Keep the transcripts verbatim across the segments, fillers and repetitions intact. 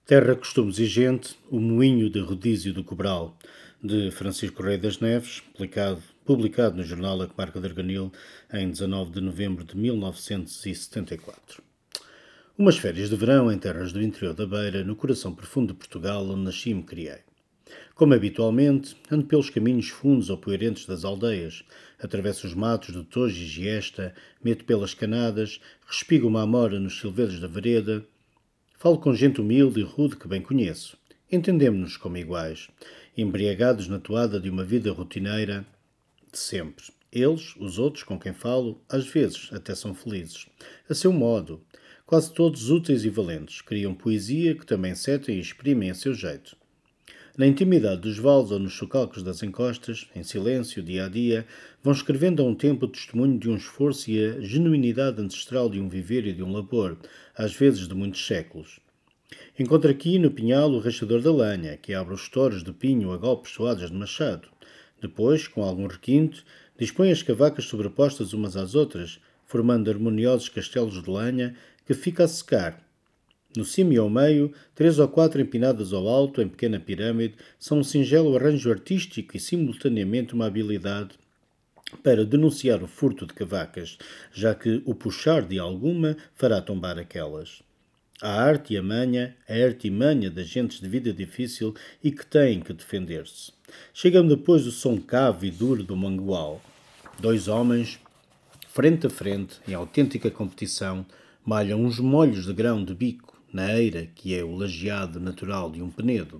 Terra, Costumes e Gente, O Moinho de Rodízio do Cobral, de Francisco Rei das Neves, publicado, publicado no jornal A Comarca de Arganil em dezanove de novembro de mil novecentos e setenta e quatro. Umas férias de verão em terras do interior da Beira, no coração profundo de Portugal, onde nasci e me criei. Como habitualmente, ando pelos caminhos fundos ou poeirentos das aldeias, atravesso os matos do Tojo e Giesta, meto pelas canadas, respigo uma amora nos silveiros da vereda. Falo com gente humilde e rude que bem conheço. Entendemo-nos como iguais, embriagados na toada de uma vida rotineira de sempre. Eles, os outros com quem falo, às vezes até são felizes. A seu modo. Quase todos úteis e valentes. Criam poesia que também setem e exprimem a seu jeito. Na intimidade dos vales ou nos chocalcos das encostas, em silêncio, dia a dia, vão escrevendo a um tempo o testemunho de um esforço e a genuinidade ancestral de um viver e de um labor, às vezes de muitos séculos. Encontro aqui no pinhal o rachador da lenha, que abre os toros de pinho a golpes suados de machado. Depois, com algum requinte, dispõe as cavacas sobrepostas umas às outras, formando harmoniosos castelos de lenha que fica a secar. No cimo e ao meio, três ou quatro empinadas ao alto, em pequena pirâmide, são um singelo arranjo artístico e simultaneamente uma habilidade para denunciar o furto de cavacas, já que o puxar de alguma fará tombar aquelas. A arte e a manha, a arte e manha das gentes de vida difícil e que têm que defender-se. Chega-me depois o som cavo e duro do mangual. Dois homens, frente a frente, em autêntica competição, malham uns molhos de grão de bico, na eira, que é o lajeado natural de um penedo.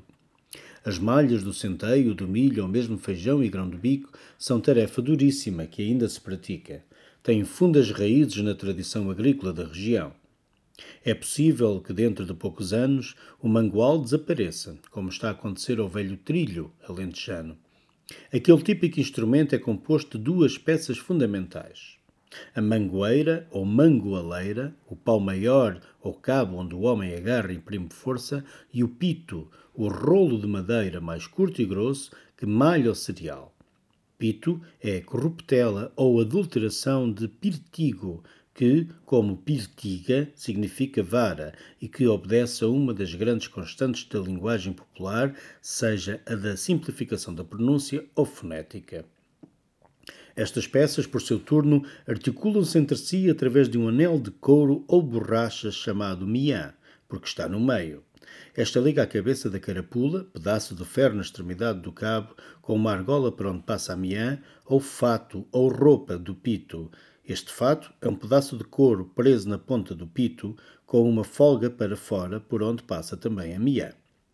As malhas do centeio, do milho ou mesmo feijão e grão de bico são tarefa duríssima que ainda se pratica. Têm fundas raízes na tradição agrícola da região. É possível que dentro de poucos anos o mangual desapareça, como está a acontecer ao velho trilho alentejano. Aquele típico instrumento é composto de duas peças fundamentais. A mangoeira ou mangoaleira, o pau maior ou cabo onde o homem agarra e imprime força, e o pito, o rolo de madeira mais curto e grosso que malha o cereal. Pito é corruptela ou adulteração de pirtigo, que, como pirtiga, significa vara e que obedece a uma das grandes constantes da linguagem popular, seja a da simplificação da pronúncia ou fonética. Estas peças, por seu turno, articulam-se entre si através de um anel de couro ou borracha chamado miã, porque está no meio. Esta liga a cabeça da carapula, pedaço de ferro na extremidade do cabo, com uma argola por onde passa a miã, ou fato ou roupa do pito. Este fato é um pedaço de couro preso na ponta do pito, com uma folga para fora, por onde passa também a miã.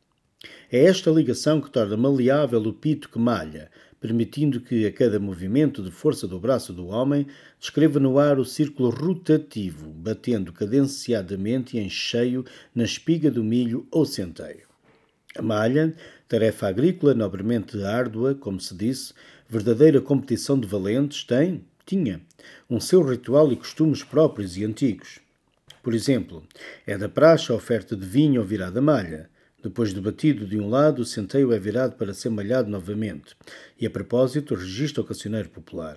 É esta ligação que torna maleável o pito que malha, permitindo que, a cada movimento de força do braço do homem, descreva no ar o círculo rotativo, batendo cadenciadamente e em cheio na espiga do milho ou centeio. A malha, tarefa agrícola nobremente árdua, como se disse, verdadeira competição de valentes, tem, tinha, um seu ritual e costumes próprios e antigos. Por exemplo, é da praxe a oferta de vinho ou virada malha. Depois de batido de um lado, o centeio é virado para ser malhado novamente. E, a propósito, registra o cancioneiro popular.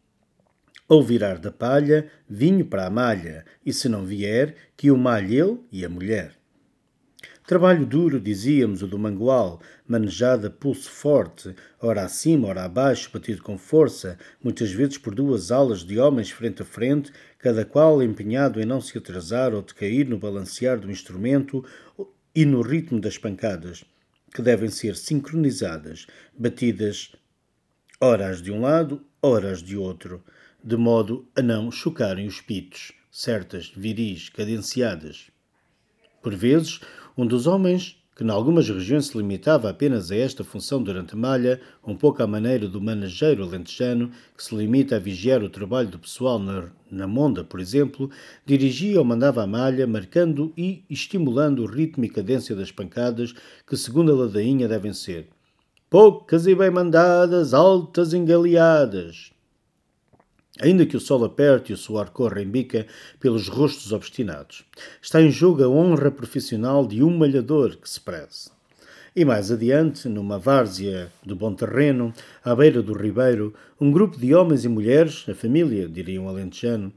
Ou virar da palha, vinho para a malha, e se não vier, que o malhe ele e a mulher. Trabalho duro, dizíamos, o do mangual, manejado a pulso forte, ora acima, ora abaixo, batido com força, muitas vezes por duas alas de homens frente a frente, cada qual empenhado em não se atrasar ou decair no balancear do instrumento e no ritmo das pancadas, que devem ser sincronizadas, batidas horas de um lado, horas de outro, de modo a não chocarem os pitos, certas, viris, cadenciadas. Por vezes, um dos homens, que em algumas regiões se limitava apenas a esta função durante a malha, um pouco à maneira do manageiro alentejano, que se limita a vigiar o trabalho do pessoal na, na monda, por exemplo, dirigia ou mandava a malha, marcando e estimulando o ritmo e cadência das pancadas, que, segundo a ladainha, devem ser poucas e bem mandadas, altas engaleadas. Ainda que o sol aperte e o suor corra em bica pelos rostos obstinados. Está em jogo a honra profissional de um malhador que se preze. E mais adiante, numa várzea do bom terreno, à beira do ribeiro, um grupo de homens e mulheres, a família, diria um alentejano,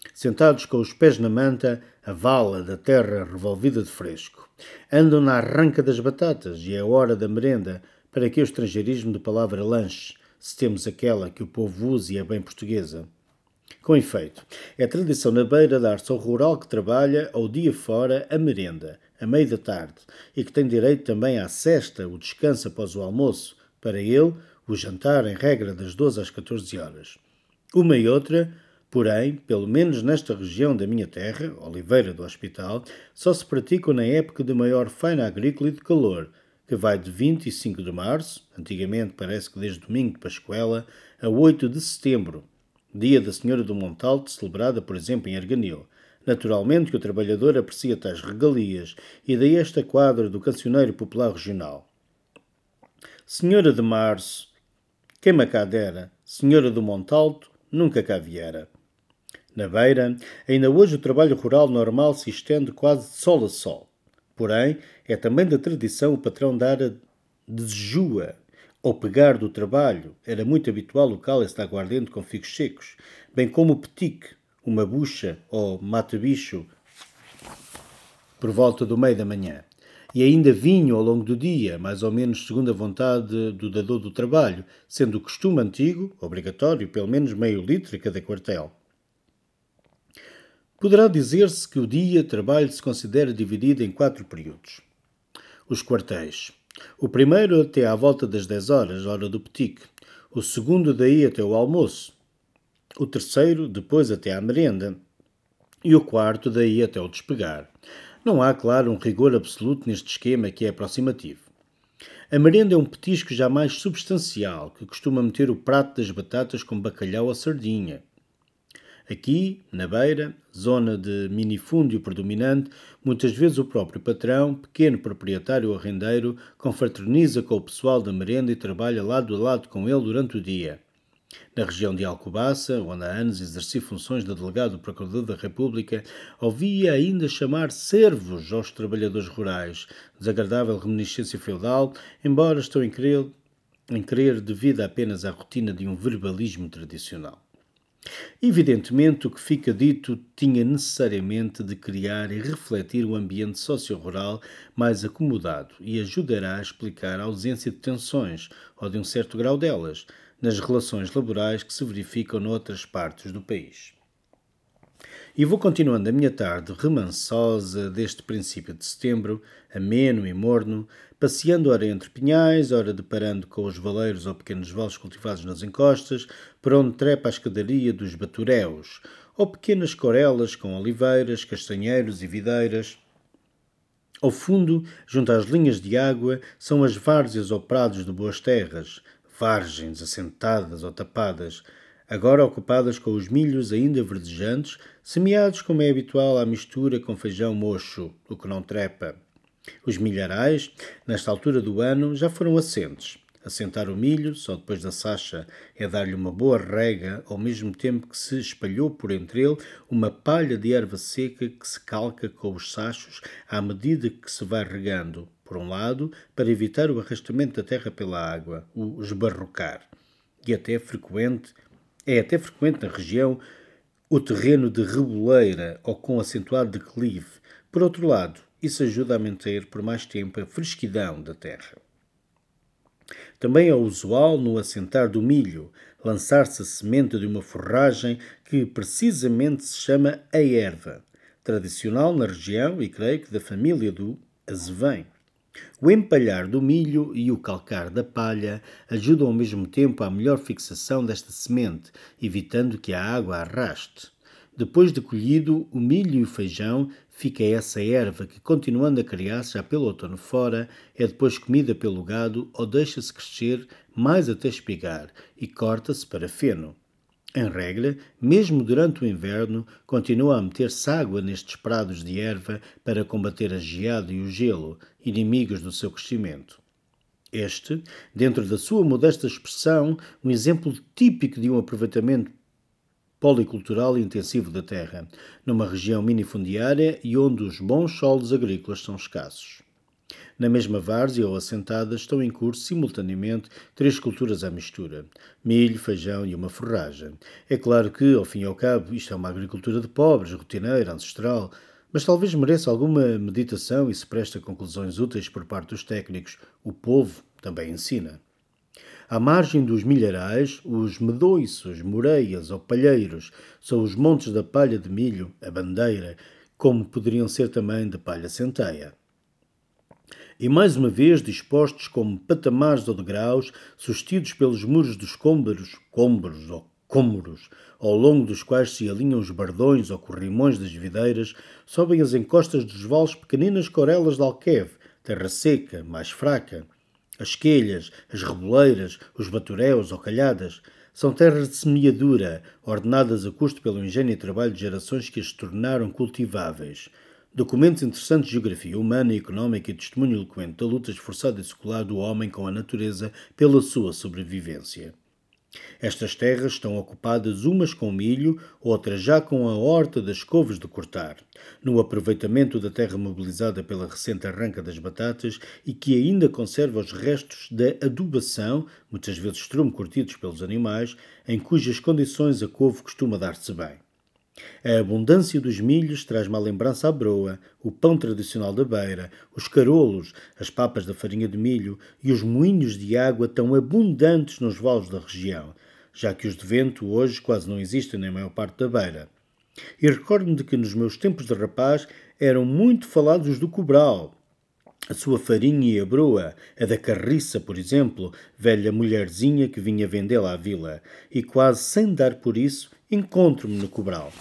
Sentados com os pés na manta, a vala da terra revolvida de fresco. Andam na arranca das batatas e é a hora da merenda. Para que o estrangeirismo de palavra lanche, se temos aquela que o povo usa e é bem portuguesa? Com efeito, é tradição na beira dar-se ao rural que trabalha ao dia fora a merenda, a meio da tarde, e que tem direito também à cesta, o descanso após o almoço, para ele, o jantar em regra das doze às catorze horas. Uma e outra, porém, pelo menos nesta região da minha terra, Oliveira do Hospital, só se praticam na época de maior faina agrícola e de calor, que vai de vinte e cinco de março, antigamente parece que desde domingo de Pascoela, a oito de setembro, dia da Senhora do Montalto, celebrada, por exemplo, em Arganil. Naturalmente que o trabalhador aprecia tais regalias, e daí esta quadra do cancioneiro popular regional. Senhora de Março, quem me cá dera, Senhora do Montalto, nunca cá viera. Na beira, ainda hoje o trabalho rural normal se estende quase de sol a sol. Porém, é também da tradição o patrão dar a desjua, ou pegar do trabalho. Era muito habitual o cálice de aguardente com figos secos, bem como o petique, uma bucha ou mata-bicho, por volta do meio da manhã. E ainda vinho ao longo do dia, mais ou menos segundo a vontade do dador do trabalho, sendo o costume antigo, obrigatório, pelo menos meio litro a cada quartel. Poderá dizer-se que o dia de trabalho se considera dividido em quatro períodos. Os quartéis. O primeiro até à volta das dez horas, hora do petique. O segundo daí até o almoço. O terceiro depois até à merenda. E o quarto daí até o despegar. Não há, claro, um rigor absoluto neste esquema que é aproximativo. A merenda é um petisco já mais substancial, que costuma meter o prato das batatas com bacalhau ou sardinha. Aqui, na beira, zona de minifúndio predominante, muitas vezes o próprio patrão, pequeno proprietário ou arrendeiro, confraterniza com o pessoal da merenda e trabalha lado a lado com ele durante o dia. Na região de Alcobaça, onde há anos exerci funções de delegado do Procurador da República, ouvia ainda chamar servos aos trabalhadores rurais, desagradável reminiscência feudal, embora estou em crer, em crer devida apenas à rotina de um verbalismo tradicional. Evidentemente, o que fica dito tinha necessariamente de criar e refletir um ambiente socio-rural mais acomodado e ajudará a explicar a ausência de tensões, ou de um certo grau delas, nas relações laborais que se verificam noutras partes do país. E vou continuando a minha tarde remansosa deste princípio de setembro, ameno e morno, passeando ora entre pinhais, ora deparando com os valeiros ou pequenos vales cultivados nas encostas, por onde trepa a escadaria dos baturéus, ou pequenas corelas com oliveiras, castanheiros e videiras. Ao fundo, junto às linhas de água, são as várzeas ou prados de boas terras, vargens assentadas ou tapadas, agora ocupadas com os milhos ainda verdejantes, semeados como é habitual à mistura com feijão mocho, o que não trepa. Os milharais, nesta altura do ano, já foram assentes. Assentar o milho, só depois da sacha, é dar-lhe uma boa rega, ao mesmo tempo que se espalhou por entre ele uma palha de erva seca que se calca com os sachos à medida que se vai regando, por um lado, para evitar o arrastamento da terra pela água, o esbarrocar. E até frequente, é até frequente na região o terreno de reboleira ou com acentuado declive. Por outro lado, isso ajuda a manter por mais tempo a fresquidão da terra. Também é usual, no assentar do milho, lançar-se a semente de uma forragem que precisamente se chama a erva, tradicional na região e creio que da família do azevém. O empalhar do milho e o calcar da palha ajudam ao mesmo tempo à melhor fixação desta semente, evitando que a água a arraste. Depois de colhido, o milho e o feijão, fica essa erva que, continuando a criar-se já pelo outono fora, é depois comida pelo gado ou deixa-se crescer mais até espigar e corta-se para feno. Em regra, mesmo durante o inverno, continua a meter-se água nestes prados de erva para combater a geada e o gelo, inimigos do seu crescimento. Este, dentro da sua modesta expressão, um exemplo típico de um aproveitamento policultural e intensivo da terra, numa região minifundiária e onde os bons solos agrícolas são escassos. Na mesma várzea ou assentada estão em curso simultaneamente três culturas à mistura: milho, feijão e uma forragem. É claro que, ao fim e ao cabo, isto é uma agricultura de pobres, rotineira, ancestral, mas talvez mereça alguma meditação e se preste a conclusões úteis por parte dos técnicos. O povo também ensina. À margem dos milharais, os medouços, moreias ou palheiros são os montes da palha de milho, a bandeira, como poderiam ser também de palha centeia. E mais uma vez dispostos como patamares ou degraus, sustidos pelos muros dos cômbaros, cômbaros ou cômoros, ao longo dos quais se alinham os bardões ou corrimões das videiras, sobem as encostas dos vales pequeninas corelas de alqueve, terra seca, mais fraca. As esquelhas, as reboleiras, os baturéus ou calhadas são terras de semeadura, ordenadas a custo pelo engenho e trabalho de gerações que as tornaram cultiváveis. Documentos interessantes de geografia humana e económica e testemunho eloquente da luta esforçada e secular do homem com a natureza pela sua sobrevivência. Estas terras estão ocupadas umas com milho, outras já com a horta das couves de cortar, no aproveitamento da terra mobilizada pela recente arranca das batatas e que ainda conserva os restos da adubação, muitas vezes estrume curtidos pelos animais, em cujas condições a couve costuma dar-se bem. A abundância dos milhos traz-me a lembrança à broa, o pão tradicional da beira, os carolos, as papas da farinha de milho e os moinhos de água tão abundantes nos vales da região, já que os de vento hoje quase não existem na maior parte da beira. E recordo-me de que nos meus tempos de rapaz eram muito falados os do Cobral, a sua farinha e a broa, a da carriça, por exemplo, velha mulherzinha que vinha vendê-la à vila, e quase sem dar por isso, encontro-me no Cobral.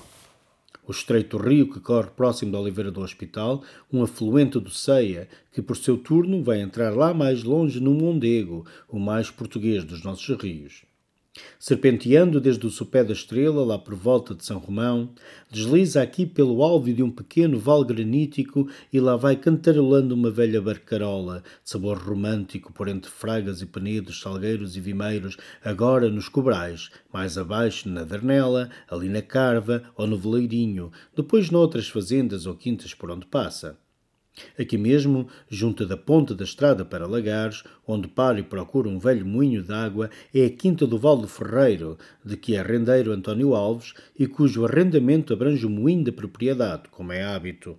O estreito rio que corre próximo da Oliveira do Hospital, um afluente do Ceia, que por seu turno vai entrar lá mais longe no Mondego, o mais português dos nossos rios. Serpenteando desde o sopé da Estrela, lá por volta de São Romão, desliza aqui pelo alvo de um pequeno vale granítico e lá vai cantarolando uma velha barcarola, de sabor romântico por entre fragas e penedos, salgueiros e vimeiros, agora nos Cobrais, mais abaixo na Darnela, ali na Carva ou no Veleirinho, depois noutras fazendas ou quintas por onde passa. Aqui mesmo, junto da ponta da estrada para Lagares, onde para e procura um velho moinho de água, é a quinta do Val do Ferreiro, de que é rendeiro António Alves e cujo arrendamento abrange o moinho da propriedade, como é hábito.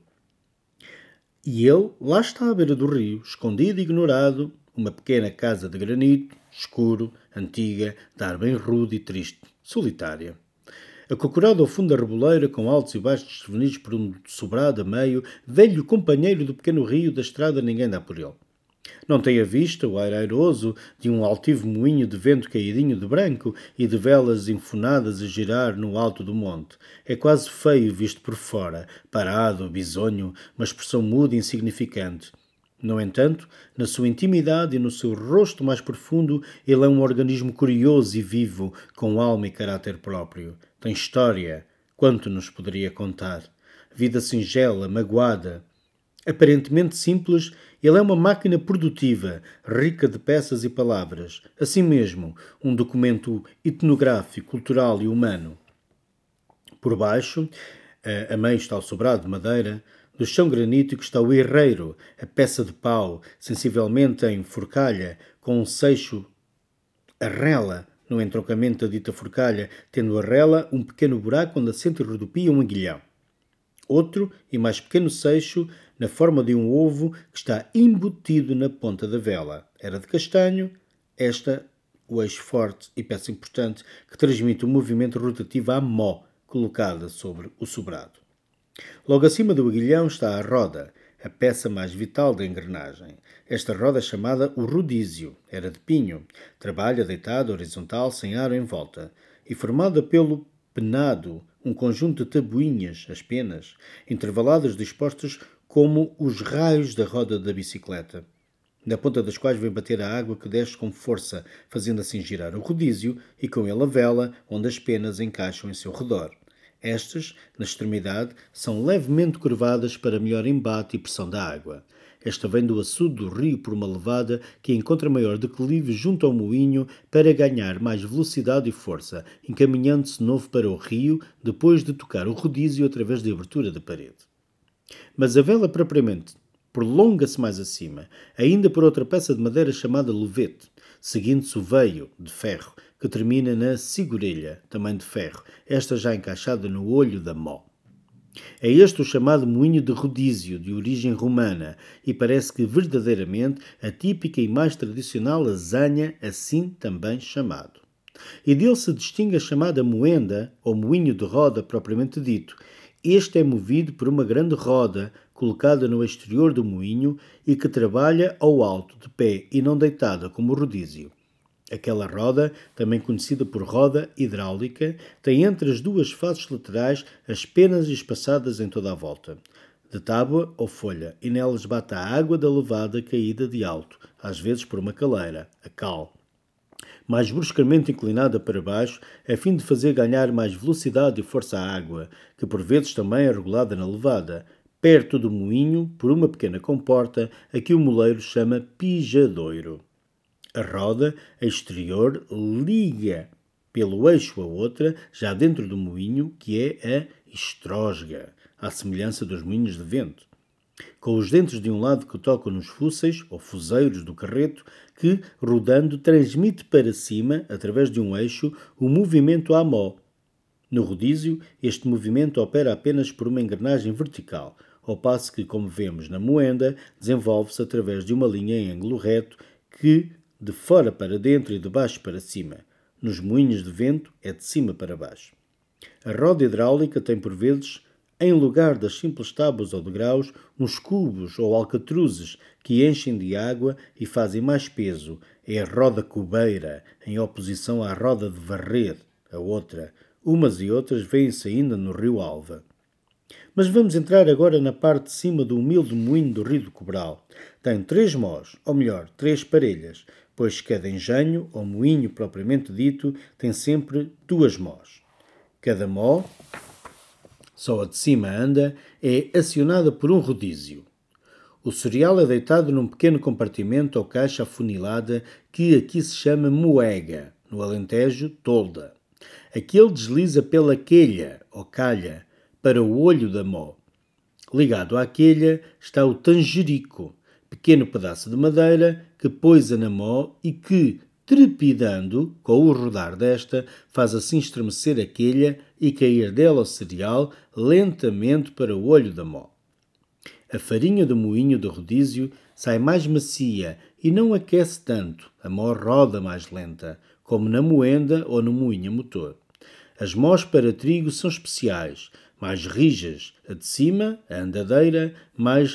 E ele lá está à beira do rio, escondido e ignorado, uma pequena casa de granito, escuro, antiga, de ar bem rude e triste, solitária. Acocorado ao fundo da reboleira, com altos e baixos desvenidos por um sobrado a meio, velho companheiro do pequeno rio da estrada, ninguém dá por ele. Não tem a vista o ar airoso de um altivo moinho de vento caidinho de branco e de velas enfunadas a girar no alto do monte. É quase feio visto por fora, parado, bisonho, uma expressão muda e insignificante. No entanto, na sua intimidade e no seu rosto mais profundo, ele é um organismo curioso e vivo, com alma e caráter próprio. Tem história. Quanto nos poderia contar? Vida singela, magoada. Aparentemente simples, ele é uma máquina produtiva, rica de peças e palavras. Assim mesmo, um documento etnográfico, cultural e humano. Por baixo, a meio está o sobrado de madeira. Do chão granítico está o herreiro, a peça de pau, sensivelmente em forcalha, com um seixo a rela no entroncamento da dita forcalha, tendo a rela um pequeno buraco onde assenta e rodopia um aguilhão. Outro e mais pequeno seixo, na forma de um ovo, que está embutido na ponta da vela. Era de castanho, esta, o eixo forte e peça importante, que transmite o movimento rotativo à mó, colocada sobre o sobrado. Logo acima do aguilhão está a roda, a peça mais vital da engrenagem. Esta roda é chamada o rodízio, era de pinho, trabalha deitada, horizontal, sem aro em volta, e formada pelo penado, um conjunto de tabuinhas, as penas, intervaladas dispostas como os raios da roda da bicicleta, na ponta das quais vem bater a água que desce com força, fazendo assim girar o rodízio e com ele a vela, onde as penas encaixam em seu redor. Estas, na extremidade, são levemente curvadas para melhor embate e pressão da água. Esta vem do açude do rio por uma levada que encontra maior declive junto ao moinho para ganhar mais velocidade e força, encaminhando-se de novo para o rio depois de tocar o rodízio através da abertura da parede. Mas a vela propriamente prolonga-se mais acima, ainda por outra peça de madeira chamada levete, seguindo-se o veio, de ferro, que termina na sigorelha, também de ferro, esta já encaixada no olho da mó. É este o chamado moinho de rodízio, de origem romana, e parece que verdadeiramente a típica e mais tradicional lasanha, assim também chamado. E dele se distingue a chamada moenda, ou moinho de roda propriamente dito. Este é movido por uma grande roda, colocada no exterior do moinho e que trabalha ao alto, de pé e não deitada como o rodízio. Aquela roda, também conhecida por roda hidráulica, tem entre as duas faces laterais as penas espaçadas em toda a volta, de tábua ou folha, e nelas bate a água da levada caída de alto, às vezes por uma caleira, a cal, mais bruscamente inclinada para baixo, a fim de fazer ganhar mais velocidade e força à água, que por vezes também é regulada na levada, perto do moinho, por uma pequena comporta, a que o moleiro chama pijadoiro. A roda exterior liga pelo eixo a outra, já dentro do moinho, que é a estrosga, à semelhança dos moinhos de vento, com os dentes de um lado que tocam nos fúceis, ou fuseiros do carreto, que, rodando, transmite para cima, através de um eixo, o movimento à mó. No rodízio, este movimento opera apenas por uma engrenagem vertical, ao passo que, como vemos na moenda, desenvolve-se através de uma linha em ângulo reto que, de fora para dentro e de baixo para cima. Nos moinhos de vento é de cima para baixo. A roda hidráulica tem por vezes, em lugar das simples tábuas ou degraus, uns cubos ou alcatruzes que enchem de água e fazem mais peso. É a roda cubeira, em oposição à roda de varrer, a outra. Umas e outras vêem-se ainda no rio Alva. Mas vamos entrar agora na parte de cima do humilde moinho do Rio do Cobral. Tem três mós, ou melhor, três parelhas, pois cada engenho, ou moinho propriamente dito, tem sempre duas mós. Cada mó, só a de cima anda, é acionada por um rodízio. O cereal é deitado num pequeno compartimento ou caixa afunilada que aqui se chama moega, no Alentejo, tolda. Aqui ele desliza pela quelha, ou calha, para o olho da mó. Ligado à quelha está o tangerico, pequeno pedaço de madeira que poisa na mó e que, trepidando com o rodar desta, faz assim estremecer a quelha e cair dela o cereal lentamente para o olho da mó. A farinha do moinho do rodízio sai mais macia e não aquece tanto, a mó roda mais lenta, como na moenda ou no moinho a motor. As mós para trigo são especiais, mais rijas, a de cima, a andadeira, mais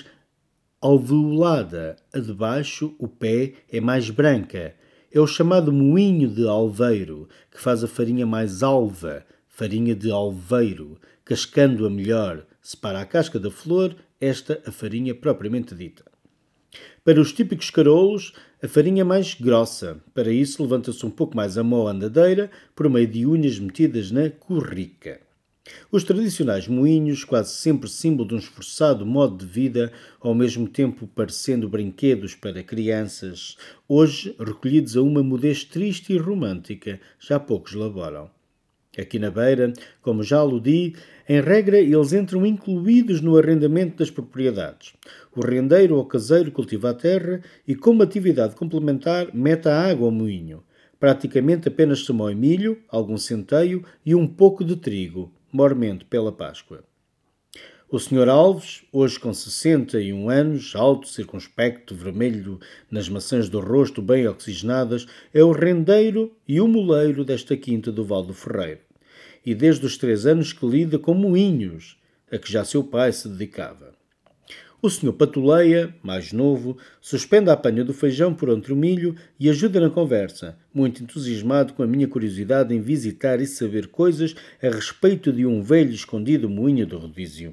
alveolada, a de baixo, o pé, é mais branca. É o chamado moinho de alveiro, que faz a farinha mais alva, farinha de alveiro, cascando-a melhor, separa a casca da flor, esta a farinha propriamente dita. Para os típicos carolos, a farinha é mais grossa. Para isso, levanta-se um pouco mais a mó andadeira por meio de unhas metidas na corrica. Os tradicionais moinhos, quase sempre símbolo de um esforçado modo de vida, ao mesmo tempo parecendo brinquedos para crianças, hoje recolhidos a uma mudez triste e romântica, já poucos laboram. Aqui na Beira, como já aludi, em regra eles entram incluídos no arrendamento das propriedades. O rendeiro ou caseiro cultiva a terra e, como atividade complementar, mete a água ao moinho. Praticamente apenas se moe milho, algum centeio e um pouco de trigo, mormente pela Páscoa. O senhor Alves, hoje com sessenta e um anos, alto, circunspecto, vermelho nas maçãs do rosto bem oxigenadas, é o rendeiro e o moleiro desta quinta do Val do Ferreiro. E desde os três anos que lida com moinhos, a que já seu pai se dedicava. O senhor Patuleia, mais novo, suspende a apanha do feijão por entre o milho e ajuda na conversa, muito entusiasmado com a minha curiosidade em visitar e saber coisas a respeito de um velho escondido moinho do rodízio.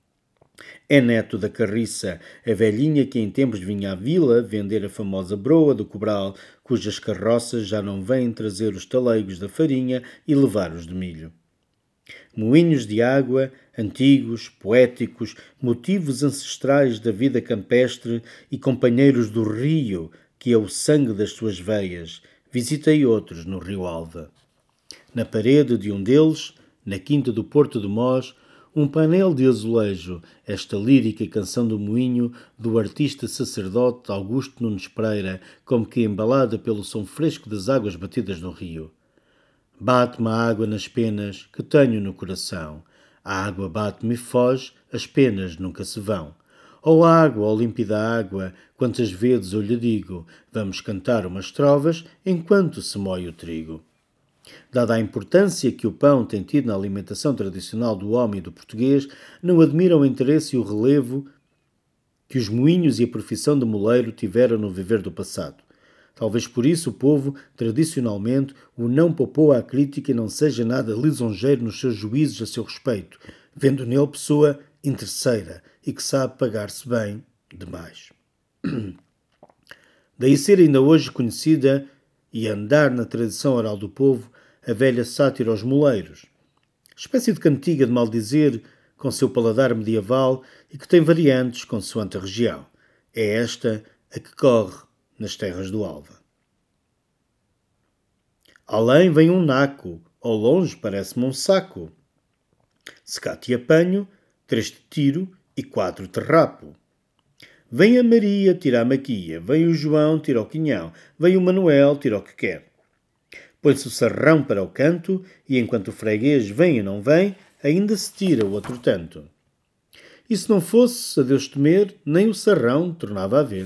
É neto da Carriça, a velhinha que em tempos vinha à vila vender a famosa broa do Cobral, cujas carroças já não vêm trazer os talegos da farinha e levar os de milho. Moinhos de água, antigos, poéticos, motivos ancestrais da vida campestre e companheiros do rio, que é o sangue das suas veias. Visitei outros no Rio Alva. Na parede de um deles, na quinta do Porto de Mós, Um painel de azulejo, esta lírica canção do moinho do artista sacerdote Augusto Nunes Pereira, como que embalada pelo som fresco das águas batidas no rio. Bate-me a água nas penas que tenho no coração. A água bate-me e foge, as penas nunca se vão. Ó água, ó límpida água, quantas vezes eu lhe digo, vamos cantar umas trovas enquanto se moe o trigo. Dada a importância que o pão tem tido na alimentação tradicional do homem e do português, não admira o interesse e o relevo que os moinhos e a profissão de moleiro tiveram no viver do passado. Talvez por isso o povo, tradicionalmente, o não poupou à crítica e não seja nada lisonjeiro nos seus juízos a seu respeito, vendo nele pessoa interesseira e que sabe pagar-se bem demais. Daí ser ainda hoje conhecida e andar na tradição oral do povo a velha sátira aos moleiros, espécie de cantiga de maldizer com seu paladar medieval e que tem variantes consoante a região. É esta a que corre nas terras do Alva. Além vem um naco, ao longe parece-me um saco. Se cá te apanho, três te tiro e quatro te rapo. Vem a Maria, tira a maquia, vem o João, tira o quinhão, vem o Manuel, tira o que quer. Põe-se o sarrão para o canto e enquanto o freguês vem e não vem, ainda se tira o outro tanto. E se não fosse a Deus temer, nem o sarrão tornava a ver.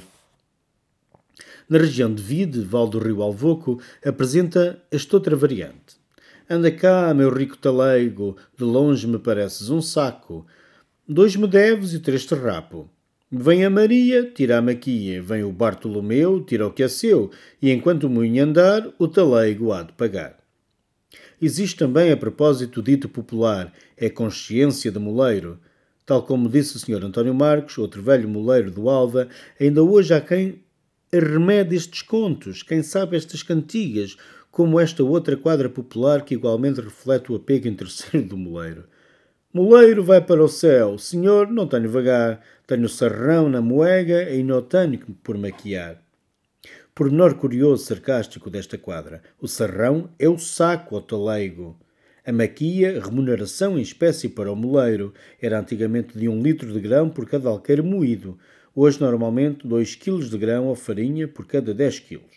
Na região de Vide, Val do Rio Alvoco, apresenta esta outra variante. Anda cá, meu rico taleigo, de longe me pareces um saco. Dois me deves e três te rapo. Vem a Maria, tira a maquia, vem o Bartolomeu, tira o que é seu, e enquanto o moinho andar, o taleigo há de pagar. Existe também, a propósito, o dito popular, é consciência de moleiro. Tal como disse o senhor António Marcos, outro velho moleiro do Alva, ainda hoje há quem arremede estes contos, quem sabe estas cantigas, como esta outra quadra popular que igualmente reflete o apego interesseiro do moleiro. Moleiro vai para o céu, senhor, não tenho vagar, tenho sarrão na moega e não tenho que me por maquiar. Pormenor curioso sarcástico desta quadra, o sarrão é o saco ao taleigo. A maquia, remuneração em espécie para o moleiro, era antigamente de um litro de grão por cada alqueire moído, hoje normalmente dois quilos de grão ou farinha por cada dez quilos.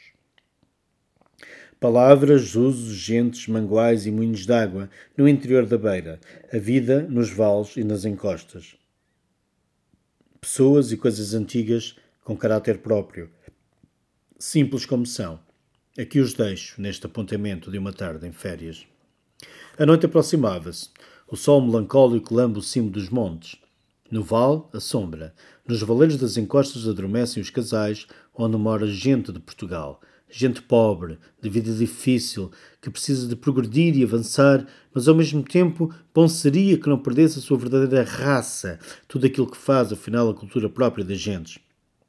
Palavras, usos, gentes, manguais e moinhos d'água no interior da beira, a vida nos vales e nas encostas. Pessoas e coisas antigas com caráter próprio, simples como são. Aqui os deixo neste apontamento de uma tarde em férias. A noite aproximava-se. O sol melancólico lambe o cimo dos montes. No vale, a sombra. Nos valeiros das encostas adormecem os casais onde mora gente de Portugal. Gente pobre, de vida difícil, que precisa de progredir e avançar, mas ao mesmo tempo bom seria que não perdesse a sua verdadeira raça, tudo aquilo que faz, afinal, a cultura própria das gentes.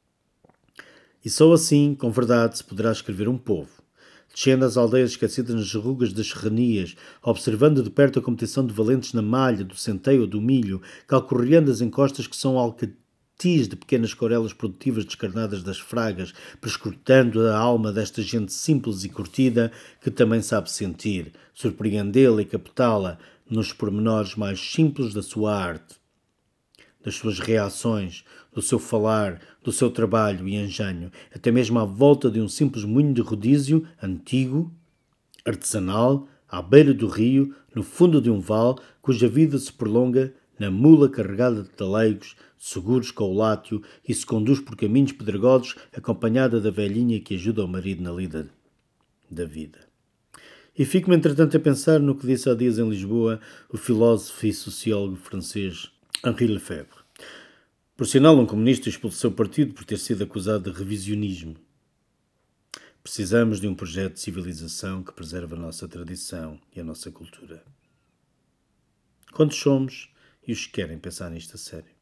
E só assim, com verdade, se poderá escrever um povo. Descendo às aldeias esquecidas nas rugas das serranias, observando de perto a competição de valentes na malha, do centeio ou do milho, calcorreando as encostas que são alcatis de pequenas corelas produtivas descarnadas das fragas, prescrutando a alma desta gente simples e curtida que também sabe sentir, surpreendê-la e captá-la nos pormenores mais simples da sua arte, das suas reações, do seu falar, do seu trabalho e engenho, até mesmo à volta de um simples moinho de rodízio antigo, artesanal, à beira do rio, no fundo de um vale, cuja vida se prolonga na mula carregada de taleigos, seguros com o látio, e se conduz por caminhos pedregosos, acompanhada da velhinha que ajuda o marido na lida da vida. E fico-me, entretanto, a pensar no que disse há dias em Lisboa o filósofo e sociólogo francês Henri Lefebvre. Por sinal, um comunista expulsou seu partido por ter sido acusado de revisionismo. Precisamos de um projeto de civilização que preserve a nossa tradição e a nossa cultura. Quantos somos e os que querem pensar nisto a sério?